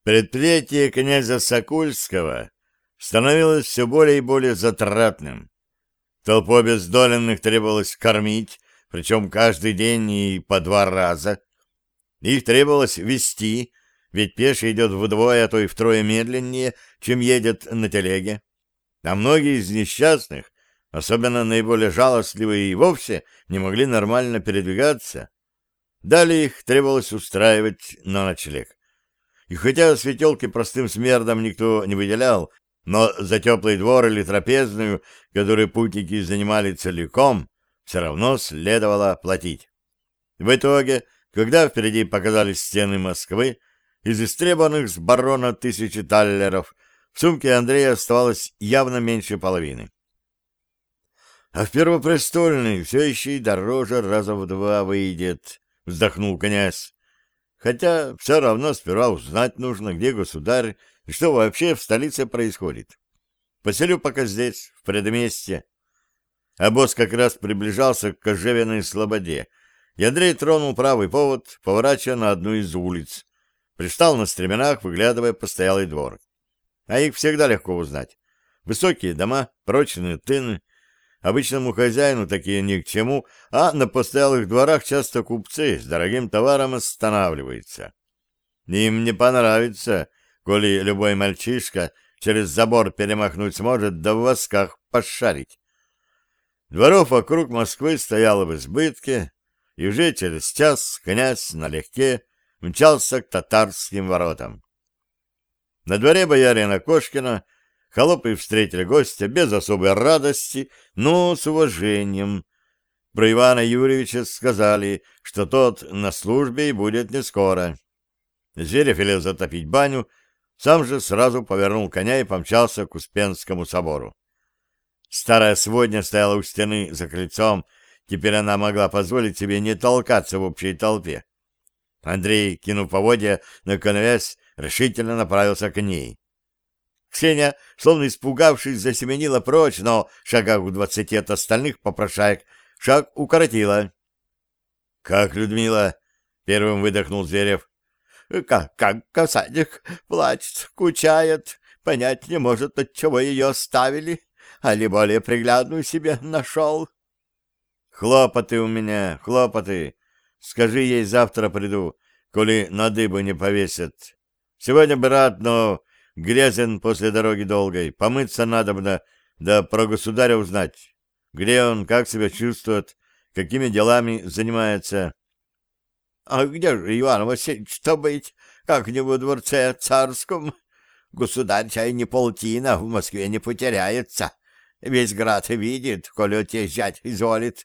Предприятие князя Сокульского становилось все более и более затратным. Толпу обездоленных требовалось кормить, причем каждый день и по 2 раза. Их требовалось везти, ведь пеший идет вдвое, а то и втрое медленнее, чем едет на телеге. А многие из несчастных, особенно наиболее жалостливые, и вовсе не могли нормально передвигаться. Далее их требовалось устраивать на ночлег. И хотя светелки простым смердам никто не выделял, но за теплый двор или трапезную, которые путники занимали целиком, все равно следовало платить. В итоге, когда впереди показались стены Москвы, из истребованных с барона 1000 таллеров в сумке Андрея оставалось явно меньше половины. А в Первопрестольный все еще и дороже раза в 2 выйдет, вздохнул князь. Хотя все равно сперва узнать нужно, где государь и что вообще в столице происходит. Поселю пока здесь, в предместье. Обоз как раз приближался к Кожевенной слободе, и Андрей тронул правый повод, поворачивая на одну из улиц. Пристал на стременах, выглядывая постоялый двор. А их всегда легко узнать. Высокие дома, прочные тыны. Обычному хозяину такие ни к чему, а на постоялых дворах часто купцы с дорогим товаром останавливаются. Им не понравится, коли любой мальчишка через забор перемахнуть сможет, да в восках пошарить. Дворов вокруг Москвы стояло в избытке, и уже через час князь налегке мчался к татарским воротам. На дворе боярина Кошкина холопы встретили гостя без особой радости, но с уважением. Про Ивана Юрьевича сказали, что тот на службе и будет не скоро. Зверев велел затопить баню, сам же сразу повернул коня и помчался к Успенскому собору. Старая сводня стояла у стены за крыльцом, теперь она могла позволить себе не толкаться в общей толпе. Андрей, кинув поводья на коновязь, решительно направился к ней. Ксения, словно испугавшись, засеменила прочь, но шагах в 20 от остальных попрошаек шаг укоротила. — Как, Людмила? — первым выдохнул Зверев. — Как касатик плачет, скучает, понять не может, отчего ее оставили, али более приглядную себе нашел. — Хлопоты у меня, хлопоты. Скажи ей, завтра приду, коли на дыбу не повесят. Сегодня бы рад, но грязен после дороги долгой. Помыться надобно, да про государя узнать. Где он, как себя чувствует, какими делами занимается. — А где же Иван Васильевич-то быть? Как не во дворце царском? Государь чай не полтина в Москве не потеряется. Весь град видит, коли отъезжать изволит.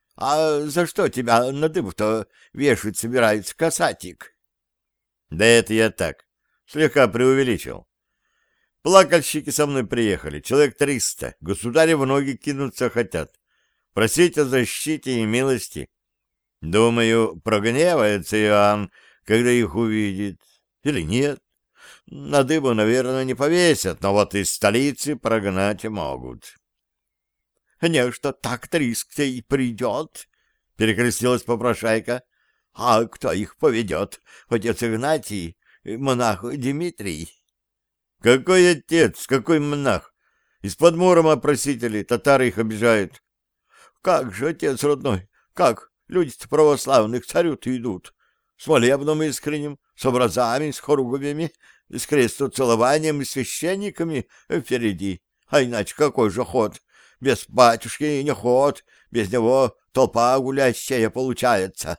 А за что тебя на дыбу-то вешать собирается, касатик? — Да это я так, слегка преувеличил. Плакальщики со мной приехали, человек 300, государя в ноги кинуться хотят, просить о защите и милости. Думаю, прогневается Иоанн, когда их увидит. Или нет? На дыбу, наверное, не повесят, но вот из столицы прогнать могут. — Нечто так риск-то и придет, — перекрестилась попрошайка. — А кто их поведет? Отец Игнатий, монах Дмитрий? — Какой отец, какой монах? Из-под Мурома просители, татары их обижают. — Как же, отец родной, как? Люди-то православных царю-то идут. С молебном искренним, с образами, с хоругвями, с крестоцелованием и священниками впереди. А иначе какой же ход? Без батюшки не ход, без него толпа гулящая получается.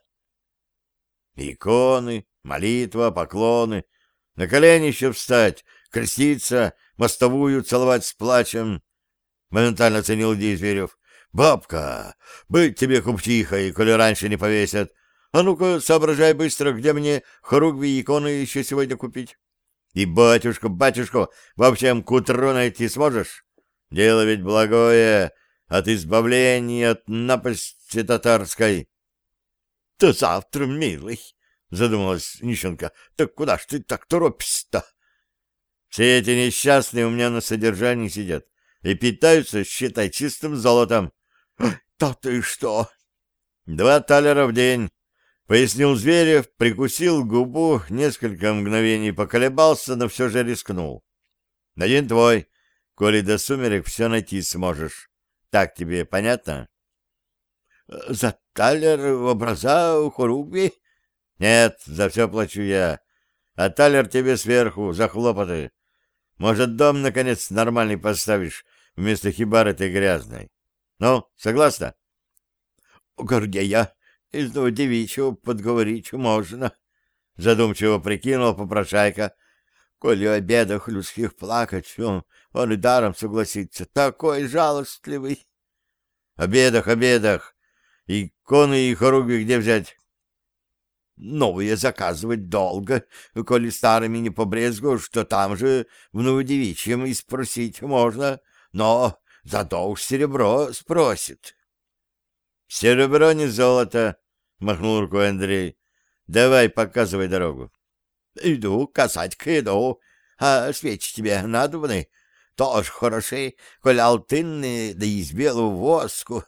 Иконы, молитва, поклоны, на колени еще встать, креститься, мостовую целовать с плачем. Моментально оценил идею Зверев. «Бабка, быть тебе купчихой, коли раньше не повесят. А ну-ка, соображай быстро, где мне хоругви и иконы еще сегодня купить. И батюшку, вообще к утру найти сможешь? Дело ведь благое, от избавления от напасти татарской». «Да завтра, милый», — задумалась нищенка. «Так куда ж ты так торопишься-то?» «Все эти несчастные у меня на содержании сидят и питаются, считай, чистым золотом». «Да ты что?» 2 талера в день. пояснил Зверев, прикусил губу, несколько мгновений поколебался, но все же рискнул. Один твой, коли до сумерек все найти сможешь. Так тебе понятно? За талер, образа, хоругви? Нет, за все плачу я. А талер тебе сверху, за хлопоты. Может, дом, наконец, нормальный поставишь вместо хибары этой грязной. Ну, согласна? Гордея, из девичьего подговорить можно. Задумчиво прикинул попрошайка. Коли о бедах людских плакать, он и даром согласится. Такой жалостливый. О бедах. И коны, и хоругви где взять? Новые заказывать долго. Коли старыми не побрезгуешь, что там же в Новодевичьем и спросить можно. Но зато уж серебро спросит. Серебро не золото, махнул рукой Андрей. Давай, показывай дорогу. Иду, касатька, иду. А свечи тебе надобны? Тоже хороши, коль алтынные, да из белого воску.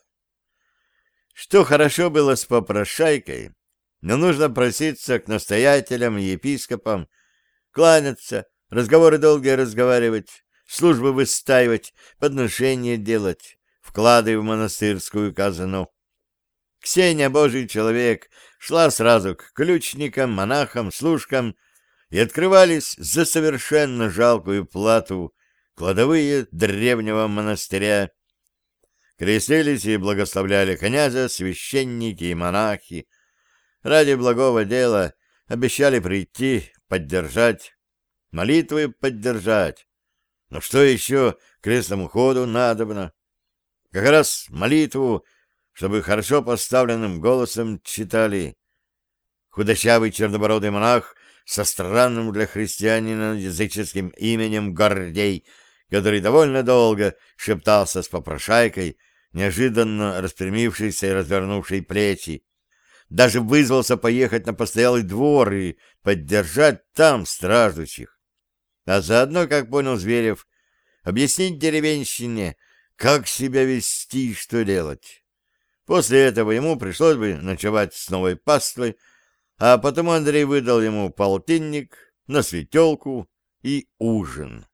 Что хорошо было с попрошайкой, но нужно проситься к настоятелям и епископам, кланяться, разговоры долгие разговаривать, службы выстаивать, подношения делать, вклады в монастырскую казну. Ксения, божий человек, шла сразу к ключникам, монахам, служкам, и открывались за совершенно жалкую плату кладовые древнего монастыря. Крестились и благословляли князя священники и монахи. Ради благого дела обещали прийти, поддержать, молитвы поддержать. Но что еще крестному ходу надобно? Как раз молитву, чтобы хорошо поставленным голосом читали. Худощавый чернобородый монах со странным для христианина языческим именем Гордей, который довольно долго шептался с попрошайкой, неожиданно распрямившейся и развернувшей плечи, даже вызвался поехать на постоялый двор и поддержать там страждущих. А заодно, как понял Зверев, объяснить деревенщине, как себя вести и что делать. После этого ему пришлось бы ночевать с новой паствой, а потому Андрей выдал ему полтинник на светелку и ужин.